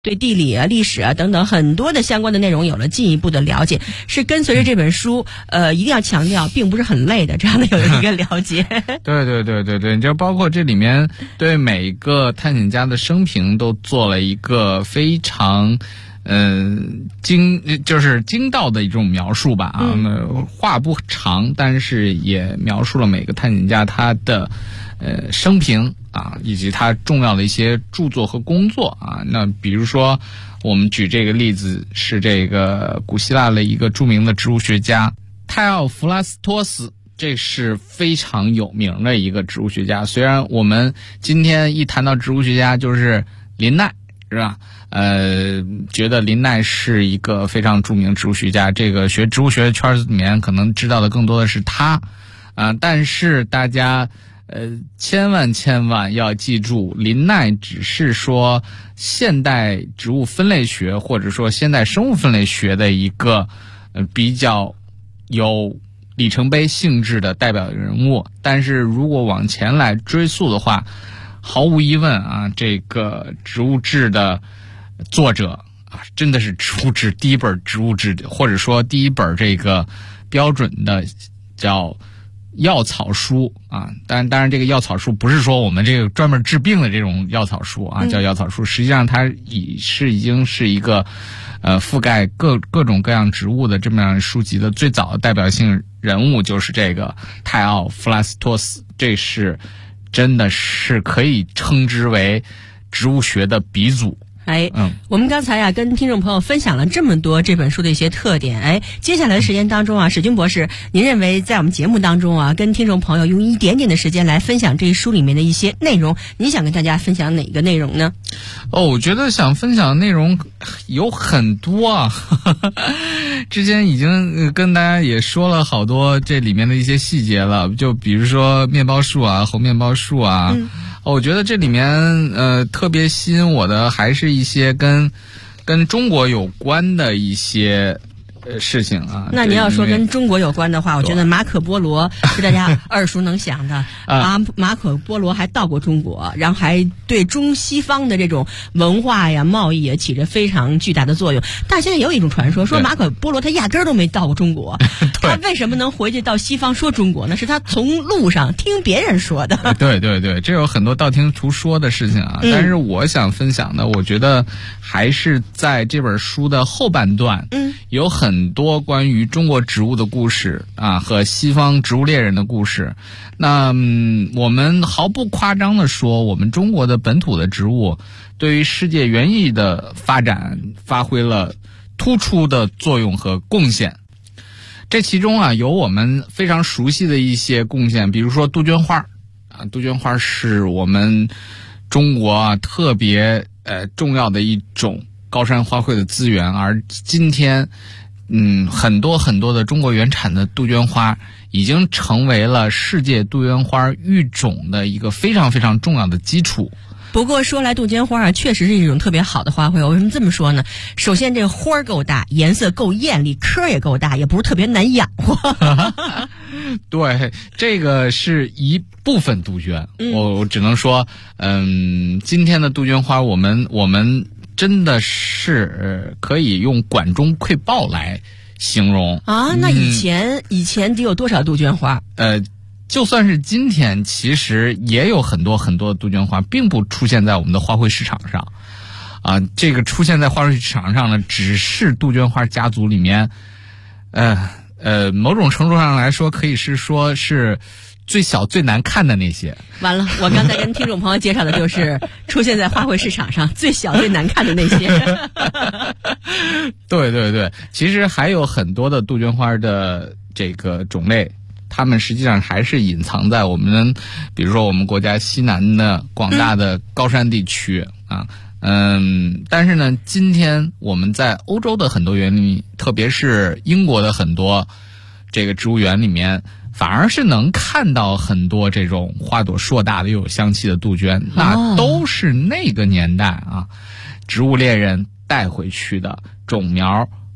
对地理啊、历史啊等等很多的相关的内容有了进一步的了解，是跟随着这本书，一定要强调，并不是很累的这样的有一个了解。 对，就包括这里面对每个探险家的生平都做了一个非常精到的一种描述吧啊，话不长，但是也描述了每个探险家他的生平啊，以及他重要的一些著作和工作啊。那比如说我们举这个例子是这个古希腊的一个著名的植物学家泰奥弗拉斯托斯，这是非常有名的一个植物学家。虽然我们今天一谈到植物学家就是林奈，是吧？觉得林奈是一个非常著名的植物学家，这个学植物学圈里面可能知道的更多的是他但是大家千万要记住，林奈只是说现代植物分类学或者说现代生物分类学的一个比较有里程碑性质的代表人物，但是如果往前来追溯的话，毫无疑问啊，这个植物志的作者啊，真的是植物志第一本植物志，或者说第一本这个标准的叫药草书啊。当然这个药草书不是说我们这个专门治病的这种药草书啊，叫药草书，实际上它已经是一个覆盖各种各样植物的这么样书籍的最早的代表性人物就是这个泰奥弗拉斯托斯，这是真的是可以称之为植物学的鼻祖。 我们刚才跟听众朋友分享了这么多这本书的一些特点。接下来的时间当中史军博士，您认为在我们节目当中跟听众朋友用一点点的时间来分享这一书里面的一些内容，您想跟大家分享哪个内容呢？ 我觉得想分享的内容有很多之前已经跟大家也说了好多这里面的一些细节了，就比如说面包树啊、红面包树啊。我觉得这里面特别吸引我的还是一些跟中国有关的一些事情啊。 那你要说跟中国有关的话，我觉得马可波罗是大家耳熟能详的马可波罗还到过中国，然后还对中西方的这种文化呀、贸易也起着非常巨大的作用。但现在也有一种传说，说马可波罗他压根儿都没到过中国他为什么能回去到西方说中国呢？是他从路上听别人说的。 对，这有很多道听途说的事情啊。但是我想分享的，我觉得还是在这本书的后半段有很多关于中国植物的故事啊，和西方植物猎人的故事。那我们毫不夸张地说，我们中国的本土的植物对于世界园艺的发展发挥了突出的作用和贡献。这其中有我们非常熟悉的一些贡献，比如说杜鹃花杜鹃花是我们中国特别重要的一种高山花卉的资源，而今天很多的中国原产的杜鹃花已经成为了世界杜鹃花育种的一个非常非常重要的基础。 不过说来杜鹃花确实是一种特别好的花卉。我为什么这么说呢？首先这个花够大，颜色够艳丽，颗也够大，也不是特别难养活对，这个是一部分杜鹃。我只能说今天的杜鹃花我们真的是可以用管中窥豹来形容那以前得有多少杜鹃花？ 就算是今天，其实也有很多的杜鹃花并不出现在我们的花卉市场上这个出现在花卉市场上呢，只是杜鹃花家族里面某种程度上来说可以说是最小最难看的那些。 完了，我刚才跟听众朋友介绍的就是出现在花卉市场上最小最难看的那些对，其实还有很多的杜鹃花的这个种类，它们实际上还是隐藏在我们比如说我们国家西南的广大的高山地区但是呢，今天我们在欧洲的很多园林，特别是英国的很多这个植物园里面，反而是能看到很多这种花朵硕大的又有香气的杜鹃，那都是那个年代植物猎人带回去的种苗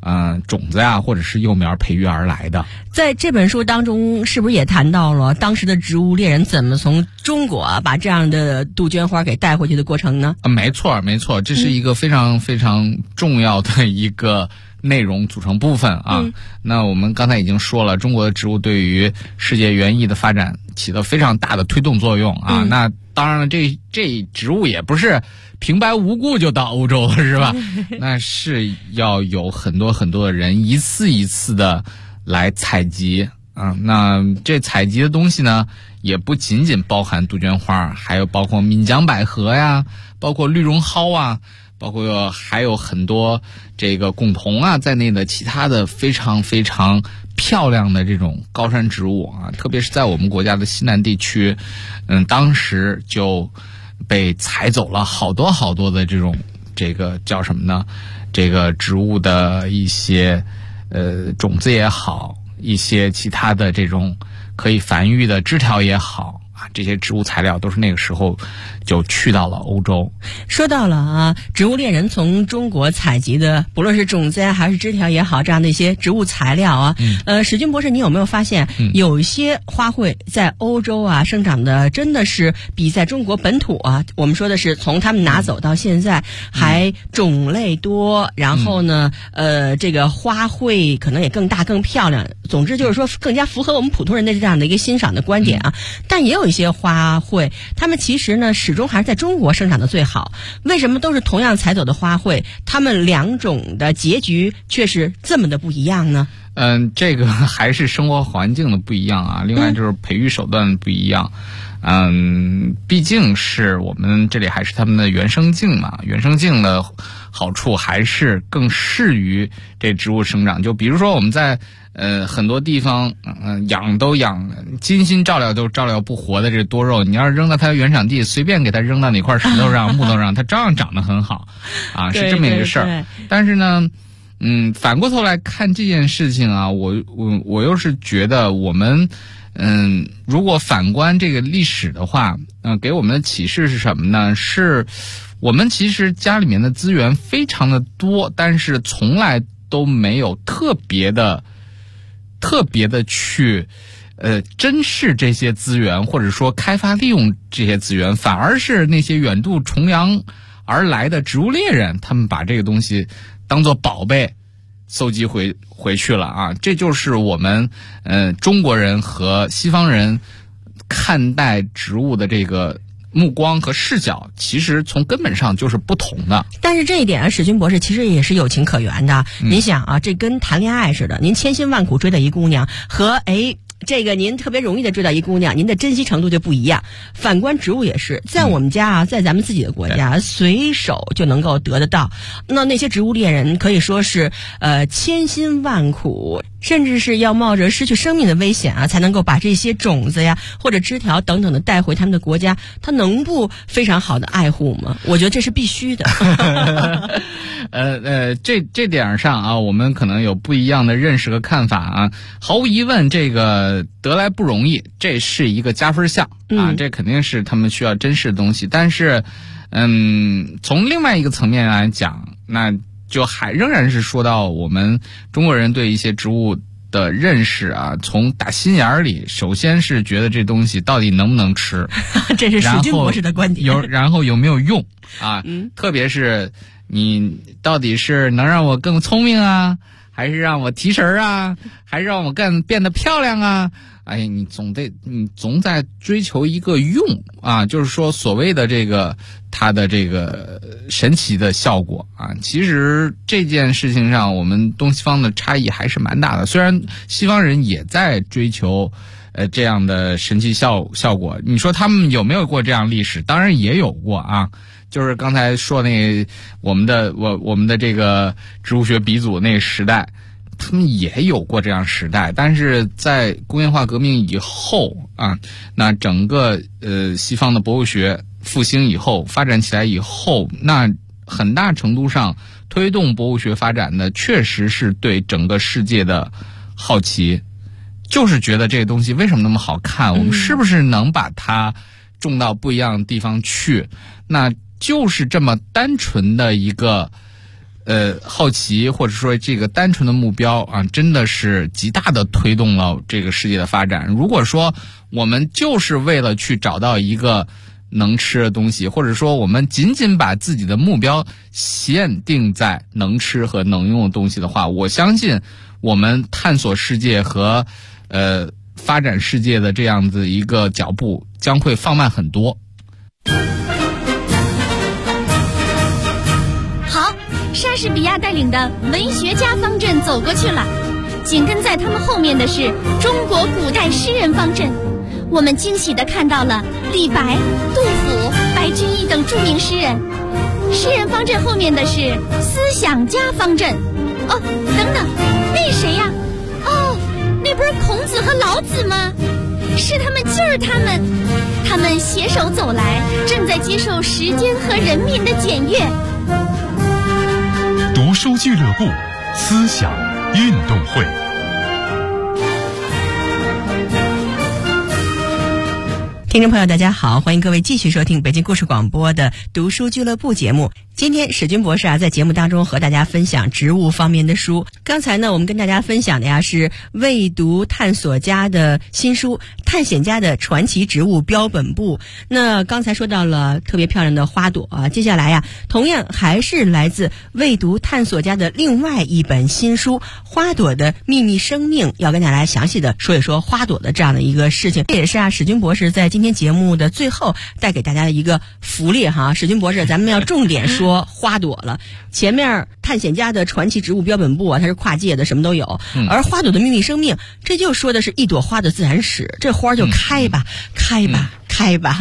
种子呀，或者是幼苗培育而来的。 在这本书当中，是不是也谈到了当时的植物猎人怎么从中国把这样的杜鹃花给带回去的过程呢？ 没错，这是一个非常非常重要的一个内容组成部分啊。那我们刚才已经说了，中国的植物对于世界园艺的发展起了非常大的推动作用啊。那当然了，这植物也不是平白无故就到欧洲了，是吧？那是要有很多很多的人一次一次的来采集啊。那这采集的东西呢，也不仅仅包含杜鹃花，还有包括闽江百合呀，包括绿绒蒿啊，包括还有很多这个贡桐啊在内的其他的非常非常漂亮的这种高山植物啊，特别是在我们国家的西南地区，当时就被采走了好多好多的这个叫什么呢？这个植物的一些种子也好，一些其他的这种可以繁育的枝条也好啊，这些植物材料都是那个时候就去到了欧洲。 说到了啊，植物猎人从中国采集的，不论是种子还是枝条也好，这样的一些植物材料啊，史军博士，你有没有发现，有一些花卉在欧洲啊生长的真的是比在中国本土啊，我们说的是从他们拿走到现在还种类多，然后呢，这个花卉可能也更大更漂亮，总之就是说更加符合我们普通人的这样的一个欣赏的观点啊。但也有一些花卉，它们其实呢始终还是在中国生长的最好。为什么都是同样采走的花卉，它们两种的结局却是这么的不一样呢？ 这个还是生活环境的不一样啊，另外就是培育手段不一样。毕竟是我们这里还是他们的原生境嘛，原生境的好处还是更适于这植物生长。就比如说我们在很多地方养精心照料都照料不活的这多肉，你要是扔到它原产地，随便给它扔到哪块石头上木头上，它照样长得很好啊，是这么一个事儿。但是呢反过头来看这件事情啊，我又是觉得我们如果反观这个历史的话，给我们的启示是什么呢？是我们其实家里面的资源非常的多，但是从来都没有特别的去珍视这些资源，或者说开发利用这些资源，反而是那些远渡重洋而来的植物猎人，他们把这个东西当作宝贝搜集回去了啊。这就是我们中国人和西方人看待植物的这个目光和视角，其实从根本上就是不同的。 但是这一点啊，史军博士其实也是有情可原的。您想啊，这跟谈恋爱似的，您千辛万苦追到一姑娘，和这个您特别容易的追到一姑娘，您的珍惜程度就不一样。反观植物也是，在我们家啊，在咱们自己的国家，随手就能够得得到。那些植物猎人可以说是千辛万苦，甚至是要冒着失去生命的危险啊，才能够把这些种子呀或者枝条等等的带回他们的国家，他能不非常好的爱护吗？我觉得这是必须的。 这点上啊，我们可能有不一样的认识和看法啊。毫无疑问，这个得来不容易，这是一个加分项啊，这肯定是他们需要珍视的东西。但是，从另外一个层面来讲，那就仍然是说到我们中国人对一些植物的认识啊，从打心眼里，首先是觉得这东西到底能不能吃， 这是史军博士的观点。 然后有没有用啊？特别是你到底是能让我更聪明啊，还是让我提神啊，还是让我变得漂亮啊？哎，你总在追求一个用啊，就是说所谓的这个它的这个神奇的效果啊。其实这件事情上，我们东西方的差异还是蛮大的。虽然西方人也在追求这样的神奇效果，你说他们有没有过这样历史？当然也有过啊。就是刚才说那我们的这个植物学鼻祖那个时代，他们也有过这样时代，但是在工业化革命以后啊，那整个西方的博物学复兴以后，发展起来以后，那很大程度上推动博物学发展的确实是对整个世界的好奇，就是觉得这个东西为什么那么好看，我们是不是能把它种到不一样的地方去，那就是这么单纯的一个好奇或者说这个单纯的目标啊，真的是极大的推动了这个世界的发展。如果说我们就是为了去找到一个能吃的东西，或者说我们仅仅把自己的目标限定在能吃和能用的东西的话，我相信我们探索世界和发展世界的这样子一个脚步将会放慢很多。 好，莎士比亚带领的文学家方阵走过去了，紧跟在他们后面的是中国古代诗人方阵。我们惊喜地看到了李白、杜甫、白居易等著名诗人。诗人方阵后面的是思想家方阵。哦，等等，那谁呀？哦，那不是孔子和老子吗？是他们，就是他们，他们携手走来，正在接受时间和人民的检阅。 读书俱乐部思想运动会。 听众朋友大家好，欢迎各位继续收听北京故事广播的读书俱乐部节目。今天史军博士在节目当中和大家分享植物方面的书。刚才呢我们跟大家分享的是未读探索家的新书《探险家的传奇植物标本部》。那刚才说到了特别漂亮的花朵接下来同样还是来自未读探索家的另外一本新书《花朵的秘密生命》，要跟大家详细的说一说花朵的这样的一个事情。这也是史军博士在今天节目的最后带给大家的一个福利史军博士咱们要重点说花朵了。前面探险家的传奇植物标本部它是跨界的，什么都有，而花朵的秘密生命这就说的是一朵花的自然史，这花就开吧，开吧，开吧。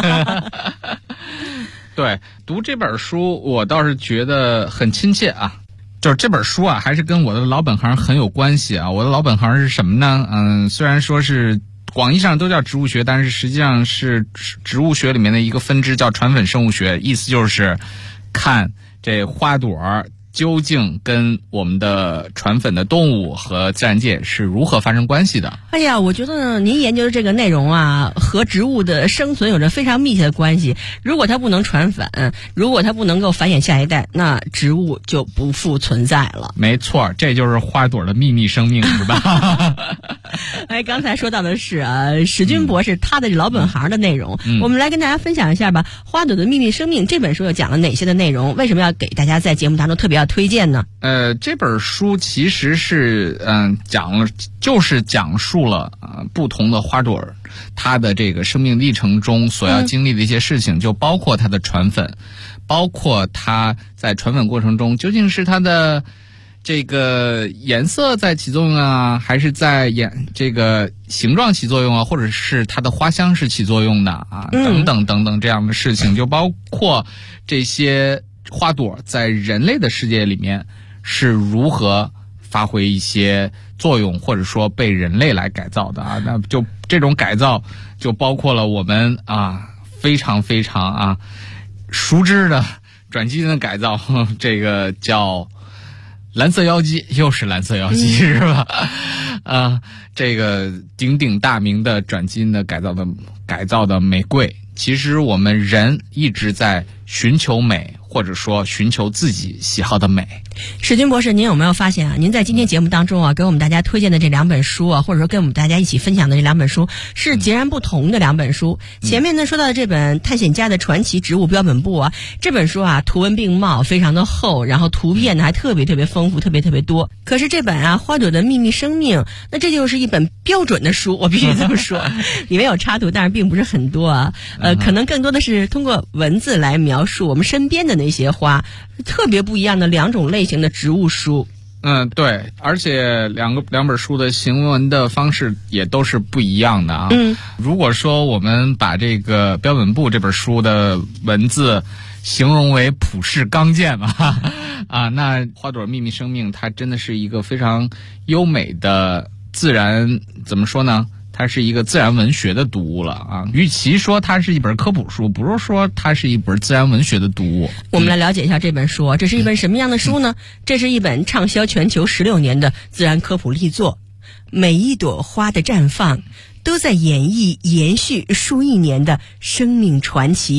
对，读这本书我倒是觉得很亲切就是这本书还是跟我的老本行很有关系我的老本行是什么呢？虽然说是广义上都叫植物学，但是实际上是植物学里面的一个分支，叫传粉生物学，意思就是看这花朵究竟跟我们的传粉的动物和自然界是如何发生关系的。 哎呀，我觉得呢，您研究的这个内容和植物的生存有着非常密切的关系。如果它不能传粉，如果它不能够繁衍下一代，那植物就不复存在了。 没错，这就是花朵的秘密生命，是吧？ 刚才说到的是史军博士他的老本行的内容，我们来跟大家分享一下吧。花朵的秘密生命这本书又讲了哪些的内容？为什么要给大家在节目当中特别要推荐呢？ 这本书其实是讲述了不同的花朵它的这个生命历程中所要经历的一些事情，就包括它的传粉，包括它在传粉过程中究竟是它的这个颜色在起作用还是在这个形状起作用或者是它的花香是起作用的等等等等这样的事情，就包括这些花朵在人类的世界里面是如何发挥一些作用，或者说被人类来改造的那就这种改造就包括了我们非常非常熟知的转基因的改造，这个叫蓝色妖姬，又是蓝色妖姬是吧？这个鼎鼎大名的转基因的改造的玫瑰，其实我们人一直在寻求美，或者说寻求自己喜好的美。 史军博士，您有没有发现您在今天节目当中给我们大家推荐的这两本书或者说跟我们大家一起分享的这两本书是截然不同的两本书。前面呢说到的这本《探险家的传奇植物标本部》这本书图文并茂，非常的厚，然后图片呢还特别特别丰富，特别特别多。可是这本《花朵的秘密生命》，那这就是一本标准的书，我必须这么说。里面有插图，但是并不是很多可能更多的是通过文字来描述我们身边的那些花，特别不一样的两种类型的植物书。 对，而且两本书的行文的方式也都是不一样的如果说我们把这个标本部这本书的文字形容为普世刚健那花朵秘密生命它真的是一个非常优美的自然，怎么说呢？它是一个自然文学的读物了与其说它是一本科普书，不如说它是一本自然文学的读物。 我们来了解一下这本书这是一本什么样的书呢？这是一本畅销全球16年的自然科普力作，每一朵花的绽放都在演绎延续数亿年的生命传奇。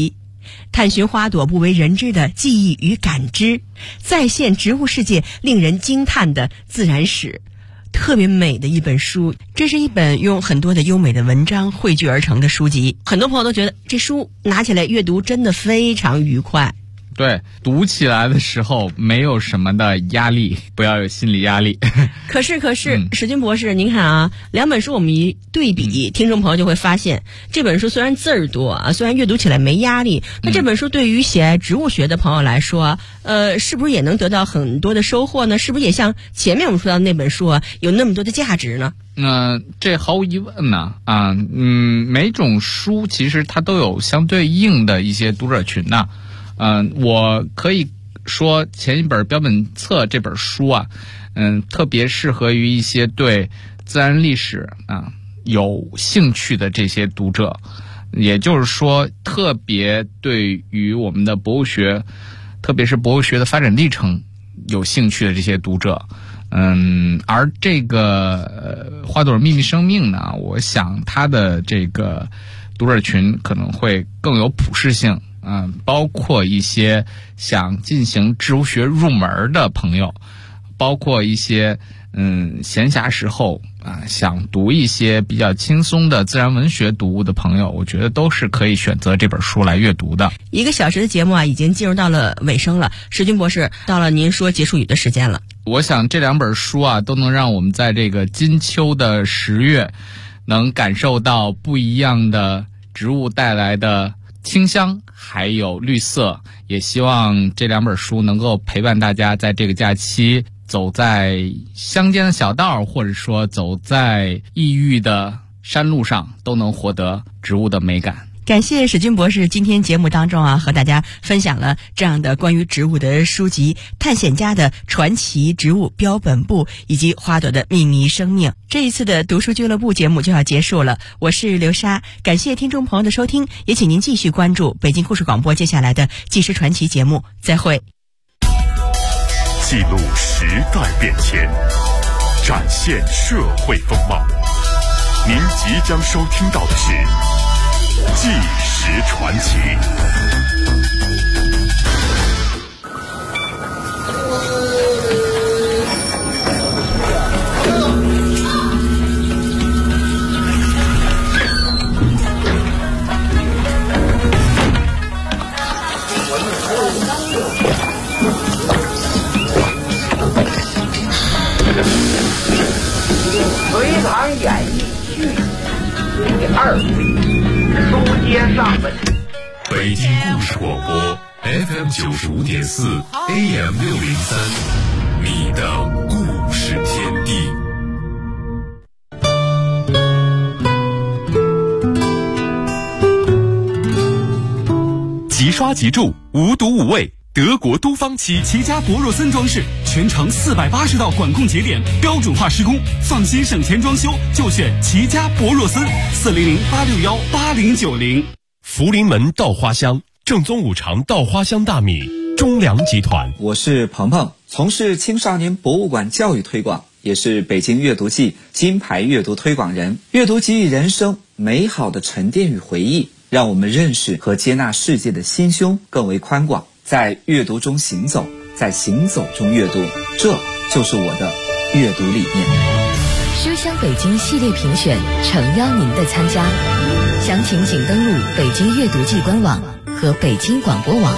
探寻花朵不为人知的记忆与感知，再现植物世界令人惊叹的自然史。特别美的一本书，这是一本用很多的优美的文章汇聚而成的书籍。很多朋友都觉得这书拿起来阅读真的非常愉快。 对，读起来的时候没有什么的压力，不要有心理压力。 可是，史军博士，您看啊，两本书我们一对比，听众朋友就会发现，这本书虽然字儿多啊，虽然阅读起来没压力，那这本书对于喜爱植物学的朋友来说，是不是也能得到很多的收获呢？是不是也像前面我们说到那本书啊，有那么多的价值呢？ 这毫无疑问呢，每种书其实它都有相对应的一些读者群呐。我可以说前一本标本册这本书啊，特别适合于一些对自然历史有兴趣的这些读者，也就是说特别对于我们的博物学，特别是博物学的发展历程有兴趣的这些读者。而这个花朵秘密生命呢，我想它的这个读者群可能会更有普适性。包括一些想进行植物学入门的朋友，包括一些闲暇时候想读一些比较轻松的自然文学读物的朋友，我觉得都是可以选择这本书来阅读的。 1个小时的节目已经进入到了尾声了，史军博士，到了您说结束语的时间了。 我想这两本书都能让我们在这个金秋的10月能感受到不一样的植物带来的清香还有绿色，也希望这两本书能够陪伴大家在这个假期走在乡间的小道，或者说走在异域的山路上，都能获得植物的美感。 感谢史军博士今天节目当中和大家分享了这样的关于植物的书籍《探险家的传奇植物标本部》以及《花朵的秘密生命》。这一次的读书俱乐部节目就要结束了，我是刘莎，感谢听众朋友的收听，也请您继续关注北京故事广播接下来的纪实传奇节目，再会。 记录时代变迁，展现社会风貌。您即将收听到的是纪实传奇。 隋唐演义续第2回，书接上文。 北京故事广播 FM 95.4 AM 603，你的故事天地。即刷即注，无毒无味。德国都芳漆齐家博若森装饰，全程480道管控节点，标准化施工，放心省钱装修就选齐家博若森，400-861-8090。福临门稻花香，正宗五常稻花香大米，中粮集团。 我是鹏鹏，从事青少年博物馆教育推广，也是北京阅读季金牌阅读推广人。阅读给予人生美好的沉淀与回忆，让我们认识和接纳世界的心胸更为宽广。在阅读中行走，在行走中阅读，这就是我的阅读理念。 书香北京系列评选诚邀您的参加，详情请登录北京阅读季官网和北京广播网。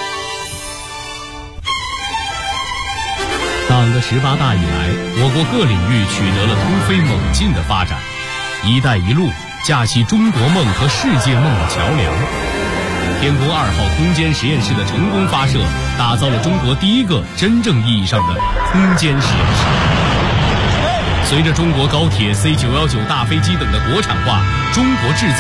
党的18大以来，我国各领域取得了突飞猛进的发展，一带一路架起中国梦和世界梦的桥梁。天宫2号空间实验室的成功发射，打造了中国第一个真正意义上的空间实验室。随着中国高铁C919大飞机等的国产化，中国制造